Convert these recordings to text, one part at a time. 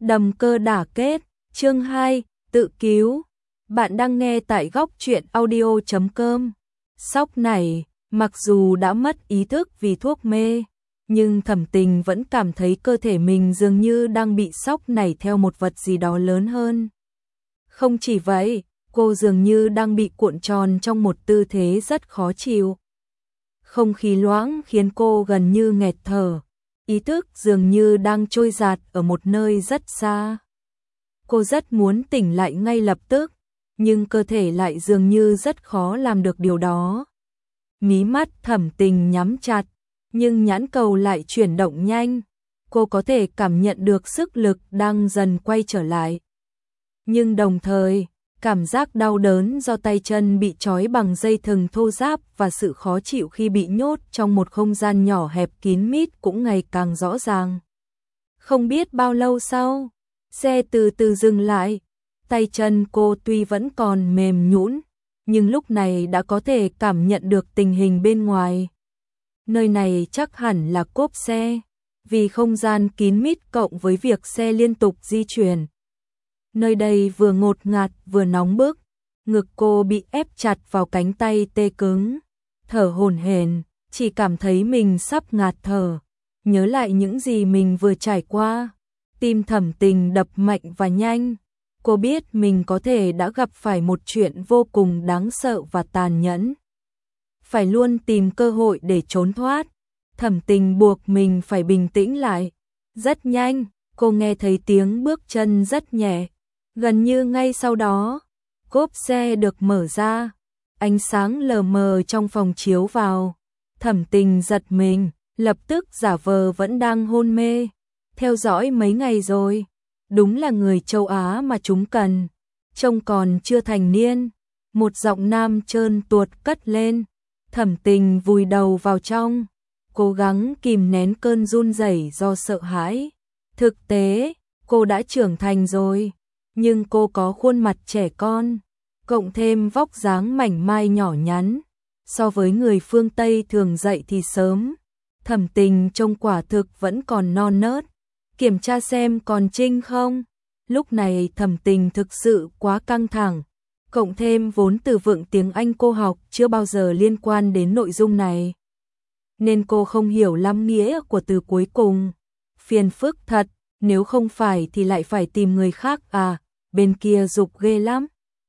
Đầm cơ đả kết, chương 2, tự cứu. Bạn đang nghe tại góc truyện audio.com. Sóc này, mặc dù đã mất ý thức vì thuốc mê, nhưng Thẩm Tình vẫn cảm thấy cơ thể mình dường như đang bị sóc nảy theo một vật gì đó lớn hơn. Không chỉ vậy, cô dường như đang bị cuộn tròn trong một tư thế rất khó chịu. Không khí loãng khiến cô gần như nghẹt thở. Ý thức dường như đang trôi dạt ở một nơi rất xa. Cô rất muốn tỉnh lại ngay lập tức, nhưng cơ thể lại dường như rất khó làm được điều đó. Mí mắt Thẩm Tình nhắm chặt, nhưng nhãn cầu lại chuyển động nhanh. Cô có thể cảm nhận được sức lực đang dần quay trở lại. Nhưng đồng thời, cảm giác đau đớn do tay chân bị trói bằng dây thừng thô ráp và sự khó chịu khi bị nhốt trong một không gian nhỏ hẹp kín mít cũng ngày càng rõ ràng. Không biết bao lâu sau, xe từ từ dừng lại. Tay chân cô tuy vẫn còn mềm nhũn, nhưng lúc này đã có thể cảm nhận được tình hình bên ngoài. Nơi này chắc hẳn là cốp xe, vì không gian kín mít cộng với việc xe liên tục di chuyển. Nơi đây vừa ngột ngạt vừa nóng bức, ngực cô bị ép chặt vào cánh tay tê cứng, thở hổn hển, chỉ cảm thấy mình sắp ngạt thở. Nhớ lại những gì mình vừa trải qua, tim Thẩm Tình đập mạnh và nhanh. Cô biết mình có thể đã gặp phải một chuyện vô cùng đáng sợ và tàn nhẫn. Phải luôn tìm cơ hội để trốn thoát. Thẩm Tình buộc mình phải bình tĩnh lại. Rất nhanh, cô nghe thấy tiếng bước chân rất nhẹ. Gần như ngay sau đó, cốp xe được mở ra. Ánh sáng lờ mờ trong phòng chiếu vào. Thẩm Tình giật mình, lập tức giả vờ vẫn đang hôn mê. Theo dõi mấy ngày rồi. Đúng là người châu Á mà chúng cần. Trông còn chưa thành niên. Một giọng nam trơn tuột cất lên. Thẩm Tình vùi đầu vào trong, cố gắng kìm nén cơn run rẩy do sợ hãi. Thực tế, cô đã trưởng thành rồi, nhưng cô có khuôn mặt trẻ con, cộng thêm vóc dáng mảnh mai nhỏ nhắn. So với người phương Tây thường dậy thì sớm, Thẩm Tình trông quả thực vẫn còn non nớt. Kiểm tra xem còn trinh không. Lúc này Thẩm Tình thực sự quá căng thẳng. Cộng thêm vốn từ vựng tiếng Anh cô học chưa bao giờ liên quan đến nội dung này, nên cô không hiểu lắm nghĩa của từ cuối cùng. Phiền phức thật, nếu không phải thì lại phải tìm người khác à, bên kia giục ghê lắm.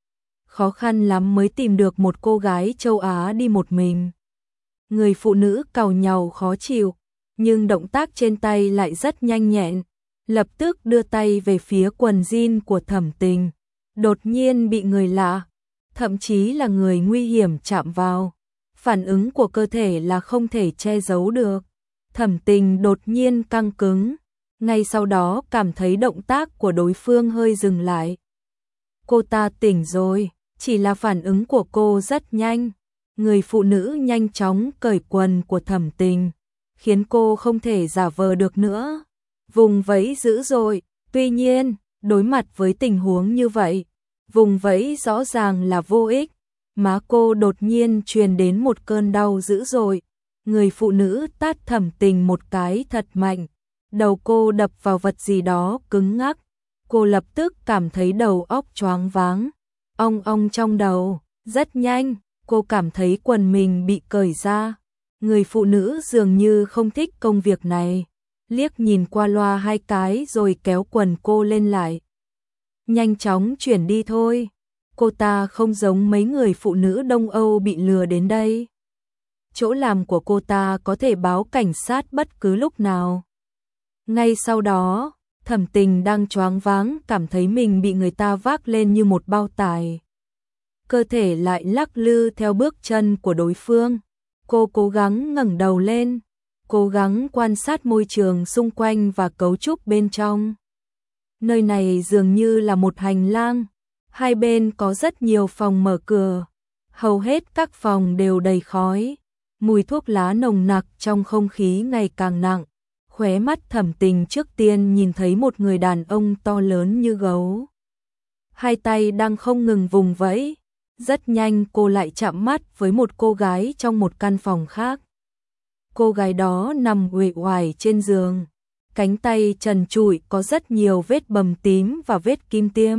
Khó khăn lắm mới tìm được một cô gái châu Á đi một mình. Người phụ nữ càu nhàu khó chịu, nhưng động tác trên tay lại rất nhanh nhẹn, lập tức đưa tay về phía quần jean của Thẩm Tình. Đột nhiên bị người lạ, thậm chí là người nguy hiểm chạm vào. Phản ứng của cơ thể là không thể che giấu được. Thẩm Tình đột nhiên căng cứng, ngay sau đó cảm thấy động tác của đối phương hơi dừng lại. Cô ta tỉnh rồi, chỉ là phản ứng của cô rất nhanh. Người phụ nữ nhanh chóng cởi quần của Thẩm Tình, khiến cô không thể giả vờ được nữa. Vùng vẫy dữ dội, tuy nhiên, đối mặt với tình huống như vậy, vùng vẫy rõ ràng là vô ích. Má cô đột nhiên truyền đến một cơn đau dữ dội. Người phụ nữ tát Thẩm Tình một cái thật mạnh. Đầu cô đập vào vật gì đó cứng ngắc. Cô lập tức cảm thấy đầu óc choáng váng, ong ong trong đầu. Rất nhanh, cô cảm thấy quần mình bị cởi ra. Người phụ nữ dường như không thích công việc này, liếc nhìn qua loa hai cái rồi kéo quần cô lên lại. Nhanh chóng chuyển đi thôi. Cô ta không giống mấy người phụ nữ Đông Âu bị lừa đến đây. Chỗ làm của cô ta có thể báo cảnh sát bất cứ lúc nào. Ngay sau đó, Thẩm Tình đang choáng váng cảm thấy mình bị người ta vác lên như một bao tải. Cơ thể lại lắc lư theo bước chân của đối phương. Cô cố gắng ngẩng đầu lên, cố gắng quan sát môi trường xung quanh và cấu trúc bên trong. Nơi này dường như là một hành lang. Hai bên có rất nhiều phòng mở cửa. Hầu hết các phòng đều đầy khói. Mùi thuốc lá nồng nặc trong không khí ngày càng nặng. Khóe mắt Thẩm Tình trước tiên nhìn thấy một người đàn ông to lớn như gấu. Hai tay đang không ngừng vùng vẫy. Rất nhanh cô lại chạm mắt với một cô gái trong một căn phòng khác. Cô gái đó nằm uể oải trên giường. cánh tay trần trụi có rất nhiều vết bầm tím và vết kim tiêm.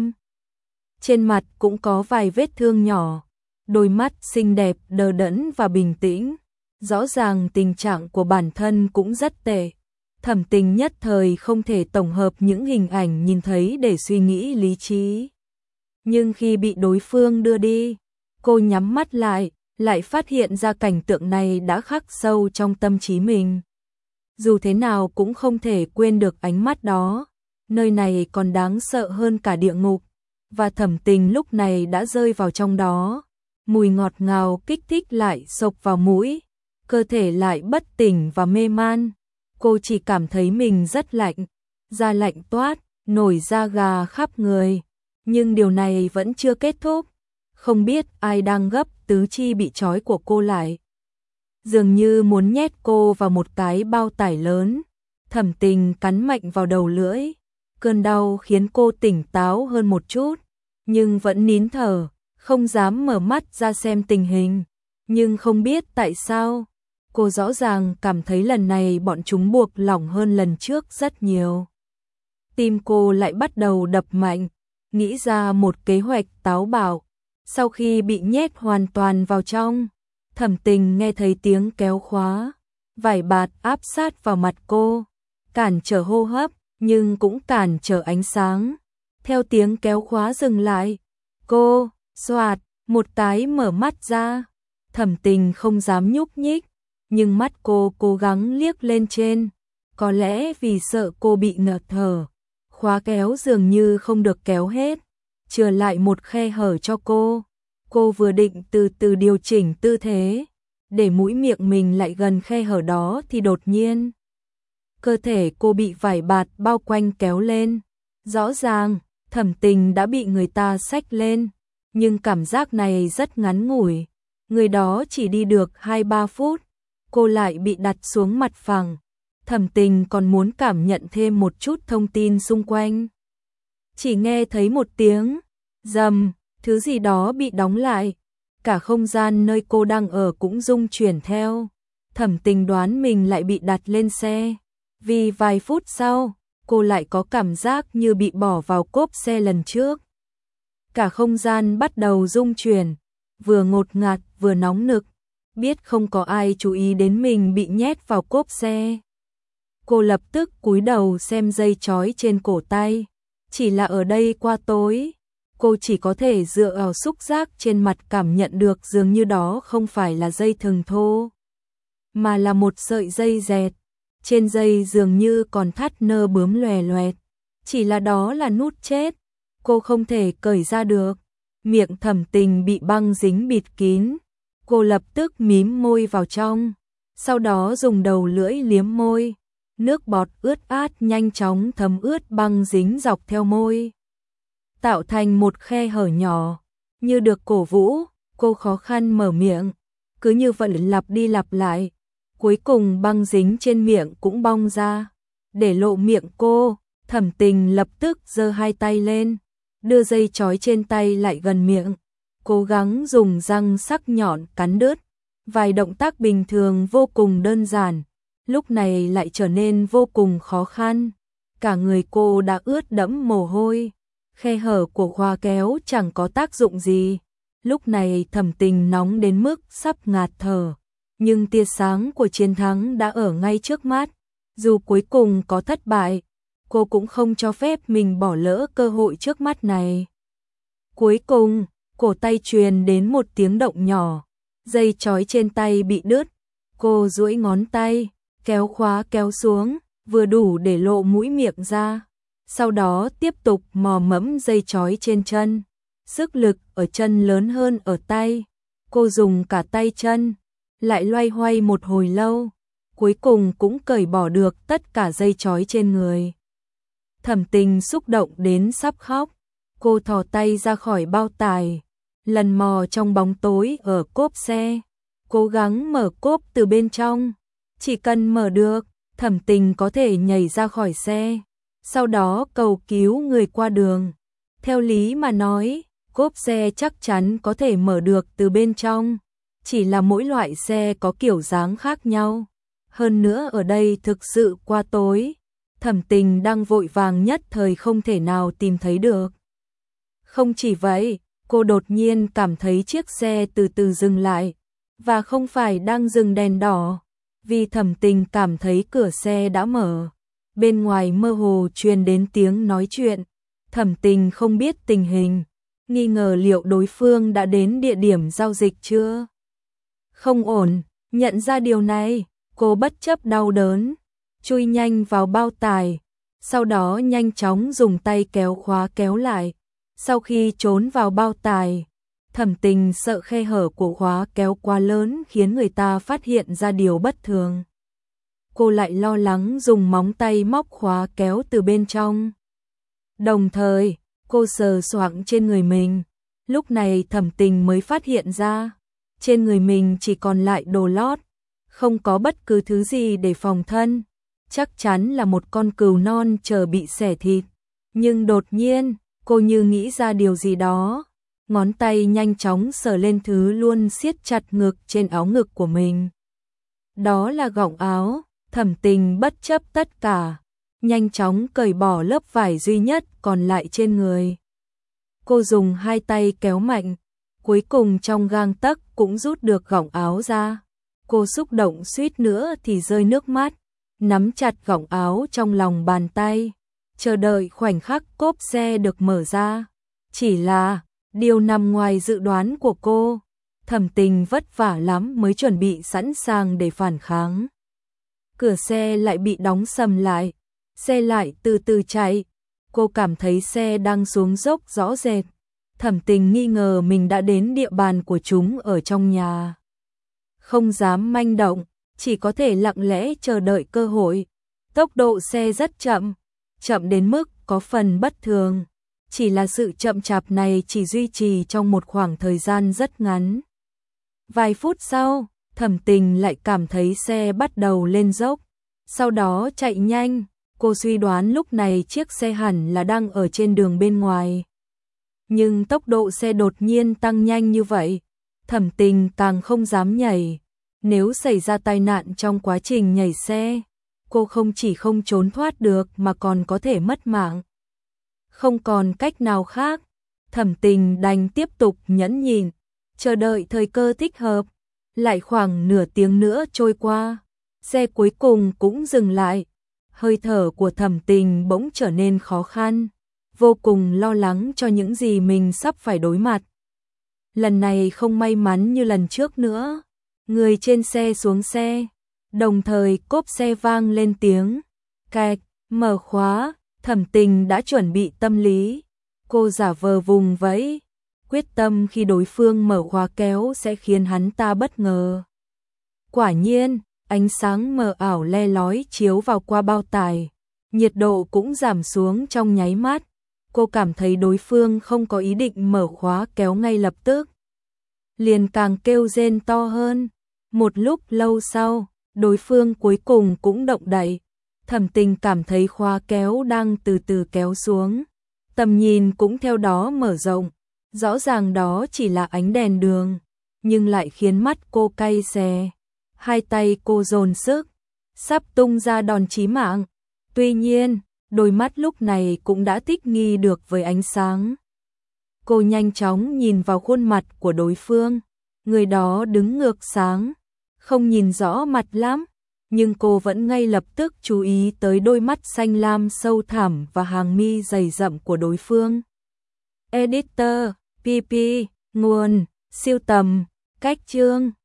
Trên mặt cũng có vài vết thương nhỏ, đôi mắt xinh đẹp đờ đẫn và bình tĩnh, rõ ràng tình trạng của bản thân cũng rất tệ. Thẩm Tình nhất thời không thể tổng hợp những hình ảnh nhìn thấy để suy nghĩ lý trí. Nhưng khi bị đối phương đưa đi, cô nhắm mắt lại phát hiện ra cảnh tượng này đã khắc sâu trong tâm trí mình. Dù thế nào cũng không thể quên được ánh mắt đó, nơi này còn đáng sợ hơn cả địa ngục, và Thẩm Tình lúc này đã rơi vào trong đó. Mùi ngọt ngào kích thích lại xộc vào mũi, cơ thể lại bất tỉnh và mê man. Cô chỉ cảm thấy mình rất lạnh, da lạnh toát, nổi da gà khắp người. Nhưng điều này vẫn chưa kết thúc. Không biết ai đang gấp tứ chi bị trói của cô lại, dường như muốn nhét cô vào một cái bao tải lớn. Thẩm Tình cắn mạnh vào đầu lưỡi. Cơn đau khiến cô tỉnh táo hơn một chút, nhưng vẫn nín thở, không dám mở mắt ra xem tình hình. Nhưng không biết tại sao, cô rõ ràng cảm thấy lần này bọn chúng buộc lỏng hơn lần trước rất nhiều. Tim cô lại bắt đầu đập mạnh, nghĩ ra một kế hoạch táo bạo. Sau khi bị nhét hoàn toàn vào trong, Thẩm Tình nghe thấy tiếng kéo khóa, vải bạt áp sát vào mặt cô, cản trở hô hấp, nhưng cũng cản trở ánh sáng. Theo tiếng kéo khóa dừng lại, cô, xoạt, một cái mở mắt ra. Thẩm Tình không dám nhúc nhích, nhưng mắt cô cố gắng liếc lên trên. Có lẽ vì sợ cô bị ngạt thở, khóa kéo dường như không được kéo hết, chừa lại một khe hở cho cô. Cô vừa định từ từ điều chỉnh tư thế, để mũi miệng mình lại gần khe hở đó thì đột nhiên cơ thể cô bị vải bạt bao quanh kéo lên. Rõ ràng, Thẩm Tình đã bị người ta xách lên, nhưng cảm giác này rất ngắn ngủi. Người đó chỉ đi được 2-3 phút, cô lại bị đặt xuống mặt phẳng. Thẩm Tình còn muốn cảm nhận thêm một chút thông tin xung quanh. Chỉ nghe thấy một tiếng rầm, thứ gì đó bị đóng lại. Cả không gian nơi cô đang ở cũng rung chuyển theo. Thẩm Tình đoán mình lại bị đặt lên xe. Vì vài phút sau, cô lại có cảm giác như bị bỏ vào cốp xe lần trước. Cả không gian bắt đầu rung chuyển, vừa ngột ngạt vừa nóng nực. Biết không có ai chú ý đến mình bị nhét vào cốp xe, cô lập tức cúi đầu xem dây trói trên cổ tay. Chỉ là ở đây quá tối, cô chỉ có thể dựa vào xúc giác trên mặt cảm nhận được dường như đó không phải là dây thừng thô, mà là một sợi dây dẹt. Trên dây dường như còn thắt nơ bướm lòe loẹt. Chỉ là đó là nút chết, cô không thể cởi ra được. Miệng Thẩm Tình bị băng dính bịt kín. Cô lập tức mím môi vào trong, sau đó dùng đầu lưỡi liếm môi. Nước bọt ướt át nhanh chóng thấm ướt băng dính dọc theo môi, tạo thành một khe hở nhỏ. Như được cổ vũ, cô khó khăn mở miệng, cứ như vậy lặp đi lặp lại. Cuối cùng băng dính trên miệng cũng bong ra, để lộ miệng cô. Thẩm Tình lập tức giơ hai tay lên, đưa dây trói trên tay lại gần miệng, cố gắng dùng răng sắc nhọn cắn đứt. Vài động tác bình thường vô cùng đơn giản, lúc này lại trở nên vô cùng khó khăn. Cả người cô đã ướt đẫm mồ hôi, khe hở của khóa kéo chẳng có tác dụng gì. Lúc này Thẩm Tình nóng đến mức sắp ngạt thở, nhưng tia sáng của chiến thắng đã ở ngay trước mắt. Dù cuối cùng có thất bại, cô cũng không cho phép mình bỏ lỡ cơ hội trước mắt này. Cuối cùng, cổ tay truyền đến một tiếng động nhỏ, dây trói trên tay bị đứt. Cô duỗi ngón tay, kéo khóa kéo xuống, vừa đủ để lộ mũi miệng ra. Sau đó tiếp tục mò mẫm dây trói trên chân. Sức lực ở chân lớn hơn ở tay. Cô dùng cả tay chân, lại loay hoay một hồi lâu, cuối cùng cũng cởi bỏ được tất cả dây trói trên người. Thẩm Tình xúc động đến sắp khóc. Cô thò tay ra khỏi bao tải, lần mò trong bóng tối ở cốp xe, cố gắng mở cốp từ bên trong. Chỉ cần mở được, Thẩm Tình có thể nhảy ra khỏi xe, sau đó cầu cứu người qua đường. Theo lý mà nói, cốp xe chắc chắn có thể mở được từ bên trong, chỉ là mỗi loại xe có kiểu dáng khác nhau. Hơn nữa ở đây thực sự quá tối. Thẩm Tình đang vội vàng nhất thời không thể nào tìm thấy được. Không chỉ vậy, cô đột nhiên cảm thấy chiếc xe từ từ dừng lại, và không phải đang dừng đèn đỏ, vì Thẩm Tình cảm thấy cửa xe đã mở. Bên ngoài mơ hồ truyền đến tiếng nói chuyện, Thẩm Tình không biết tình hình, nghi ngờ liệu đối phương đã đến địa điểm giao dịch chưa. Không ổn, nhận ra điều này, cô bất chấp đau đớn, chui nhanh vào bao tải, sau đó nhanh chóng dùng tay kéo khóa kéo lại. Sau khi trốn vào bao tải, Thẩm Tình sợ khe hở của khóa kéo quá lớn khiến người ta phát hiện ra điều bất thường. Cô lại lo lắng dùng móng tay móc khóa kéo từ bên trong. Đồng thời, cô sờ soạng trên người mình. Lúc này Thẩm Tình mới phát hiện ra, trên người mình chỉ còn lại đồ lót, không có bất cứ thứ gì để phòng thân. Chắc chắn là một con cừu non chờ bị xẻ thịt. Nhưng đột nhiên, cô như nghĩ ra điều gì đó. Ngón tay nhanh chóng sờ lên thứ luôn siết chặt ngực trên áo ngực của mình. Đó là gọng áo. Thẩm Tình bất chấp tất cả, nhanh chóng cởi bỏ lớp vải duy nhất còn lại trên người. Cô dùng hai tay kéo mạnh, cuối cùng trong gang tấc cũng rút được gọng áo ra. Cô xúc động suýt nữa thì rơi nước mắt, nắm chặt gọng áo trong lòng bàn tay, chờ đợi khoảnh khắc cốp xe được mở ra. Chỉ là, điều nằm ngoài dự đoán của cô, Thẩm Tình vất vả lắm mới chuẩn bị sẵn sàng để phản kháng. Cửa xe lại bị đóng sầm lại, xe lại từ từ chạy, cô cảm thấy xe đang xuống dốc rõ rệt. Thẩm Tình nghi ngờ mình đã đến địa bàn của chúng ở trong nhà. Không dám manh động, chỉ có thể lặng lẽ chờ đợi cơ hội. Tốc độ xe rất chậm, chậm đến mức có phần bất thường. Chỉ là sự chậm chạp này chỉ duy trì trong một khoảng thời gian rất ngắn. Vài phút sau, Thẩm Tình lại cảm thấy xe bắt đầu lên dốc, sau đó chạy nhanh. Cô suy đoán lúc này chiếc xe hẳn là đang ở trên đường bên ngoài. Nhưng tốc độ xe đột nhiên tăng nhanh như vậy, Thẩm Tình càng không dám nhảy. Nếu xảy ra tai nạn trong quá trình nhảy xe, cô không chỉ không trốn thoát được mà còn có thể mất mạng. Không còn cách nào khác, Thẩm Tình đành tiếp tục nhẫn nhịn, chờ đợi thời cơ thích hợp. Lại khoảng nửa tiếng nữa trôi qua, xe cuối cùng cũng dừng lại. Hơi thở của Thẩm Tình bỗng trở nên khó khăn, vô cùng lo lắng cho những gì mình sắp phải đối mặt. Lần này không may mắn như lần trước nữa. Người trên xe xuống xe, đồng thời cốp xe vang lên tiếng cạch, mở khóa. Thẩm Tình đã chuẩn bị tâm lý, cô giả vờ vùng vẫy, quyết tâm khi đối phương mở khóa kéo sẽ khiến hắn ta bất ngờ. Quả nhiên, ánh sáng mờ ảo le lói chiếu vào qua bao tải, nhiệt độ cũng giảm xuống trong nháy mắt. Cô cảm thấy đối phương không có ý định mở khóa kéo ngay lập tức, liền càng kêu rên to hơn. Một lúc lâu sau, đối phương cuối cùng cũng động đậy. Thẩm Tình cảm thấy khóa kéo đang từ từ kéo xuống, tầm nhìn cũng theo đó mở rộng. Rõ ràng đó chỉ là ánh đèn đường, nhưng lại khiến mắt cô cay xè. Hai tay cô dồn sức, sắp tung ra đòn chí mạng. Tuy nhiên, đôi mắt lúc này cũng đã thích nghi được với ánh sáng. Cô nhanh chóng nhìn vào khuôn mặt của đối phương. Người đó đứng ngược sáng, không nhìn rõ mặt lắm, nhưng cô vẫn ngay lập tức chú ý tới đôi mắt xanh lam sâu thẳm và hàng mi dày rậm của đối phương. Editor, PP, nguồn, siêu tầm, cách chương.